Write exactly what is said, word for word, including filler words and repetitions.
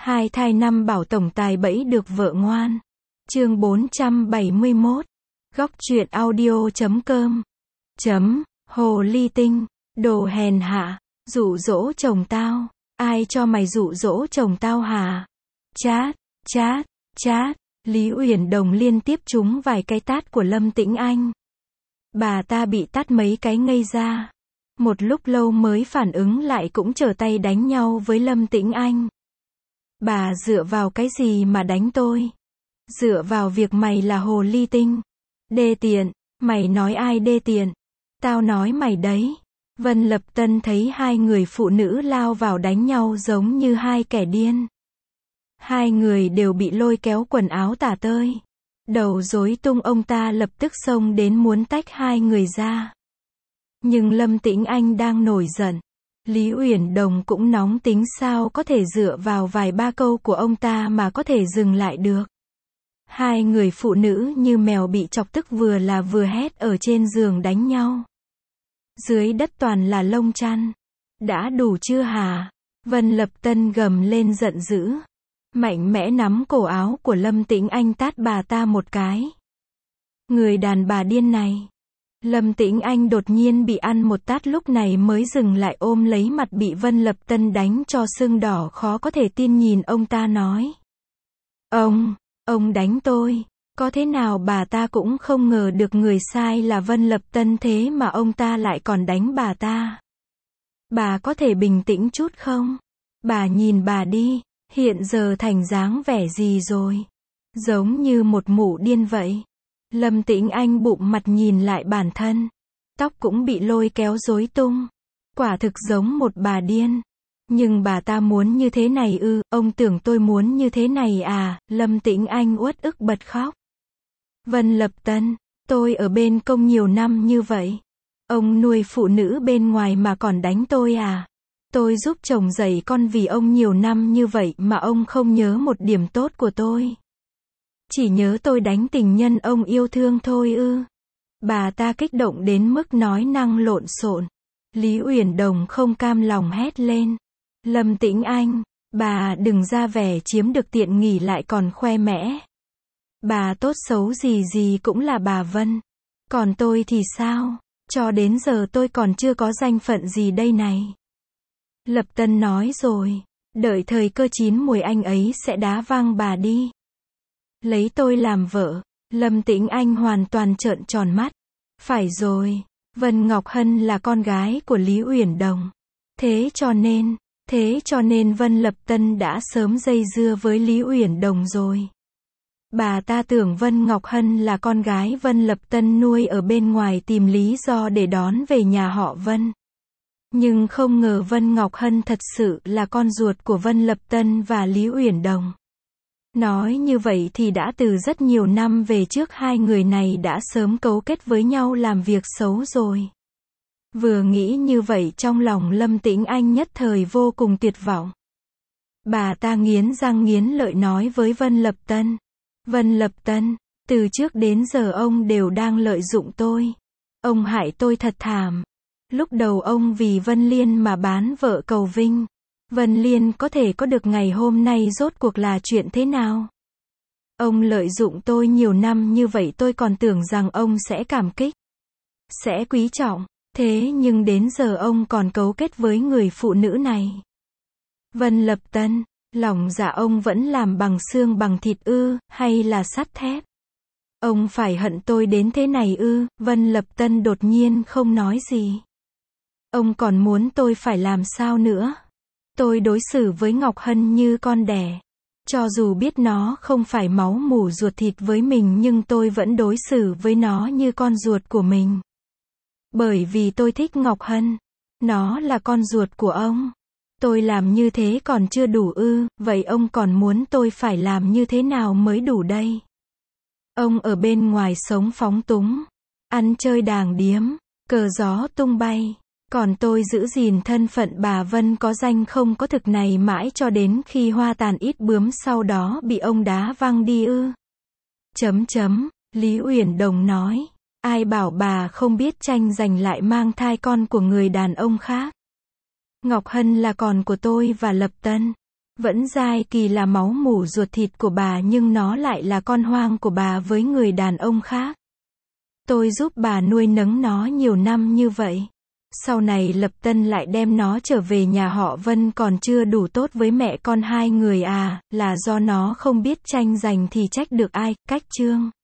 Hai thai năm bảo tổng tài bẫy được vợ ngoan. Chương bốn trăm bảy mươi mốt. Góc truyện audio chấm com. Chấm, hồ ly tinh, đồ hèn hạ, dụ dỗ chồng tao. Ai cho mày dụ dỗ chồng tao hả? Chát, chát, chát. Lý Uyển Đồng liên tiếp trúng vài cái tát của Lâm Tĩnh Anh. Bà ta bị tát mấy cái ngây ra. Một lúc lâu mới phản ứng lại cũng trở tay đánh nhau với Lâm Tĩnh Anh. Bà dựa vào cái gì mà đánh tôi? Dựa vào việc mày là hồ ly tinh. Đê tiện, mày nói ai đê tiện? Tao nói mày đấy. Vân Lập Tân thấy hai người phụ nữ lao vào đánh nhau giống như hai kẻ điên. Hai người đều bị lôi kéo quần áo tả tơi. Đầu rối tung, ông ta lập tức xông đến muốn tách hai người ra. Nhưng Lâm Tĩnh Anh đang nổi giận. Lý Uyển Đồng cũng nóng tính, sao có thể dựa vào vài ba câu của ông ta mà có thể dừng lại được. Hai người phụ nữ như mèo bị chọc tức, vừa là vừa hét ở trên giường đánh nhau. Dưới đất toàn là lông chăn. Đã đủ chưa hả? Vân Lập Tân gầm lên giận dữ. Mạnh mẽ nắm cổ áo của Lâm Tĩnh Anh tát bà ta một cái. Người đàn bà điên này. Lâm Tĩnh Anh đột nhiên bị ăn một tát, lúc này mới dừng lại, ôm lấy mặt bị Vân Lập Tân đánh cho sưng đỏ, khó có thể tin nhìn ông ta nói. Ông, ông đánh tôi. Có thế nào bà ta cũng không ngờ được người sai là Vân Lập Tân, thế mà ông ta lại còn đánh bà ta. Bà có thể bình tĩnh chút không? Bà nhìn bà đi, hiện giờ thành dáng vẻ gì rồi? Giống như một mụ điên vậy. Lâm Tĩnh Anh bụng mặt nhìn lại bản thân. Tóc cũng bị lôi kéo rối tung. Quả thực giống một bà điên. Nhưng bà ta muốn như thế này ư? Ông tưởng tôi muốn như thế này à? Lâm Tĩnh Anh uất ức bật khóc. Vân Lập Tân, tôi ở bên công nhiều năm như vậy. Ông nuôi phụ nữ bên ngoài mà còn đánh tôi à? Tôi giúp chồng dạy con vì ông nhiều năm như vậy mà ông không nhớ một điểm tốt của tôi. Chỉ nhớ tôi đánh tình nhân ông yêu thương thôi ư? Bà ta kích động đến mức nói năng lộn xộn. Lý Uyển Đồng không cam lòng hét lên. Lâm Tĩnh Anh, bà đừng ra vẻ chiếm được tiện nghỉ lại còn khoe mẽ. Bà tốt xấu gì gì cũng là bà Vân. Còn tôi thì sao? Cho đến giờ tôi còn chưa có danh phận gì đây này. Lập Tân nói rồi. Đợi thời cơ chín mùi anh ấy sẽ đá văng bà đi. Lấy tôi làm vợ. Lâm Tĩnh Anh hoàn toàn trợn tròn mắt. Phải rồi. Vân Ngọc Hân là con gái của Lý Uyển Đồng. Thế cho nên, thế cho nên Vân Lập Tân đã sớm dây dưa với Lý Uyển Đồng rồi. Bà ta tưởng Vân Ngọc Hân là con gái Vân Lập Tân nuôi ở bên ngoài, tìm lý do để đón về nhà họ Vân. Nhưng không ngờ Vân Ngọc Hân thật sự là con ruột của Vân Lập Tân và Lý Uyển Đồng. Nói như vậy thì đã từ rất nhiều năm về trước hai người này đã sớm cấu kết với nhau làm việc xấu rồi. Vừa nghĩ như vậy trong lòng Lâm Tĩnh Anh nhất thời vô cùng tuyệt vọng. Bà ta nghiến răng nghiến lợi nói với Vân Lập Tân. Vân Lập Tân, từ trước đến giờ ông đều đang lợi dụng tôi. Ông hại tôi thật thảm. Lúc đầu ông vì Vân Liên mà bán vợ cầu vinh. Vân Liên có thể có được ngày hôm nay rốt cuộc là chuyện thế nào? Ông lợi dụng tôi nhiều năm như vậy, tôi còn tưởng rằng ông sẽ cảm kích, sẽ quý trọng. Thế nhưng đến giờ ông còn cấu kết với người phụ nữ này. Vân Lập Tân, lòng dạ ông vẫn làm bằng xương bằng thịt ư, hay là sắt thép? Ông phải hận tôi đến thế này ư? Vân Lập Tân đột nhiên không nói gì. Ông còn muốn tôi phải làm sao nữa? Tôi đối xử với Ngọc Hân như con đẻ. Cho dù biết nó không phải máu mủ ruột thịt với mình, nhưng tôi vẫn đối xử với nó như con ruột của mình. Bởi vì tôi thích Ngọc Hân. Nó là con ruột của ông. Tôi làm như thế còn chưa đủ ư? Vậy ông còn muốn tôi phải làm như thế nào mới đủ đây? Ông ở bên ngoài sống phóng túng, ăn chơi đàng điếm, cờ gió tung bay. Còn tôi giữ gìn thân phận bà Vân có danh không có thực này mãi cho đến khi hoa tàn ít bướm, sau đó bị ông đá văng đi ư? Chấm chấm, Lý Uyển Đồng nói. Ai bảo bà không biết tranh giành lại mang thai con của người đàn ông khác? Ngọc Hân là con của tôi và Lập Tân. Vẫn Giai Kỳ là máu mủ ruột thịt của bà nhưng nó lại là con hoang của bà với người đàn ông khác. Tôi giúp bà nuôi nấng nó nhiều năm như vậy. Sau này Lập Tân lại đem nó trở về nhà họ Vân còn chưa đủ tốt với mẹ con hai người à, là do nó không biết tranh giành thì trách được ai, cách chương.